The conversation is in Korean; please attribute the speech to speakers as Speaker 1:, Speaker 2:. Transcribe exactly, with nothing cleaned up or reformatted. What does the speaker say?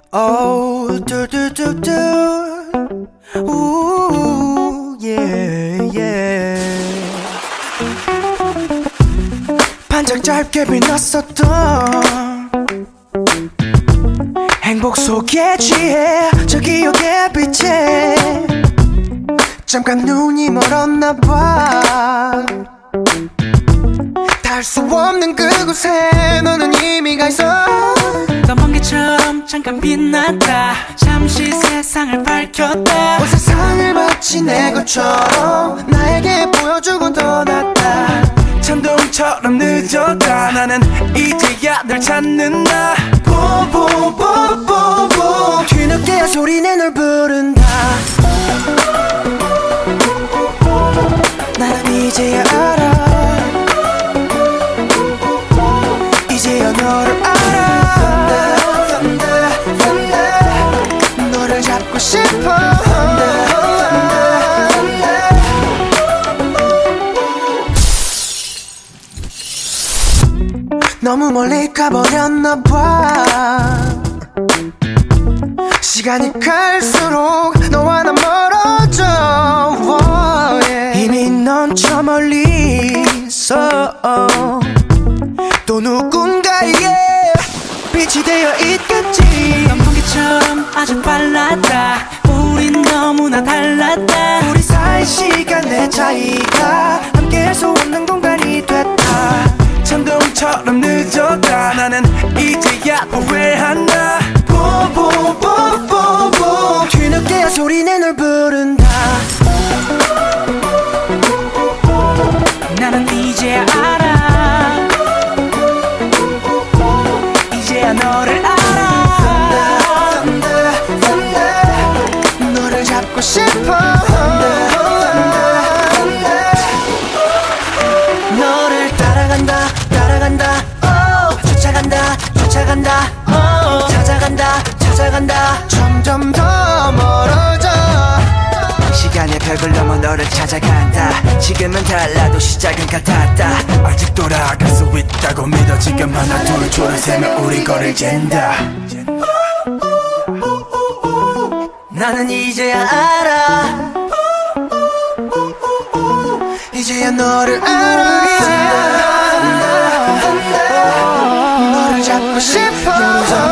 Speaker 1: Oh, do do do do. Ooh, yeah, yeah. 반짝 짧게 빛났었던 행복 속에 취해 저 기억의 빛에 잠깐 눈이 멀었나 봐. 닿을 수 없는 그곳에 너는 이미 가 있어.
Speaker 2: 넌 번개처럼 잠깐 빛났다. 잠시 세상을 밝혔다.
Speaker 1: 온 세상을 마치 내 것처럼 나에게 보여주고 떠났다.
Speaker 2: 천둥처럼 늦었다. 나는 이제야 널 찾는다.
Speaker 1: 뽀뽀뽀뽀뽀 뒤늦게야 소리내 널 부른다. 나는 이제야 알아. 이제야 너를 알아. Thunder, thunder, thunder. 너를 잡고 싶어. Thunder, thunder, thunder. 너무 멀리 가버렸나 봐. 시간이 갈수록 너와 나 멀어져. oh, yeah. 이미 넌 저 멀리 있어. 또 누군가에게 빛이 되어 있겠지.
Speaker 2: 넌 번개처럼 아주 빨랐다. 우린 너무나 달랐다.
Speaker 1: 우리 사이 시간의 차이가 함께할 수 없는 공간이 됐다.
Speaker 2: 천둥처럼 늦었다. 나는 이제야 후회한다.
Speaker 1: 뽀뽀뽀뽀뽀 뒤늦게야 소리내 널 부른다.
Speaker 2: 나는 이제야 알아. 이제야 너를 알아.
Speaker 1: Thunder, thunder, thunder. 너를 잡고 싶어. Thunder, thunder, thunder. 너를 따라간다 따라간다 oh. 쫓아간다 쫓아간다 oh. 찾아간다 찾아간다 점점 더 멀어져. 시간의 벽을 넘어 너를 찾아간다. 지금은 달라도 시작은 같았다.
Speaker 2: 아직 돌아갈 수 있다고 믿어. 지금 하나 둘 줄을 세며 우리 거를 잰다.
Speaker 1: 나는 이제야 알아. 이제야 너를 알아. 너를 잡고 싶어.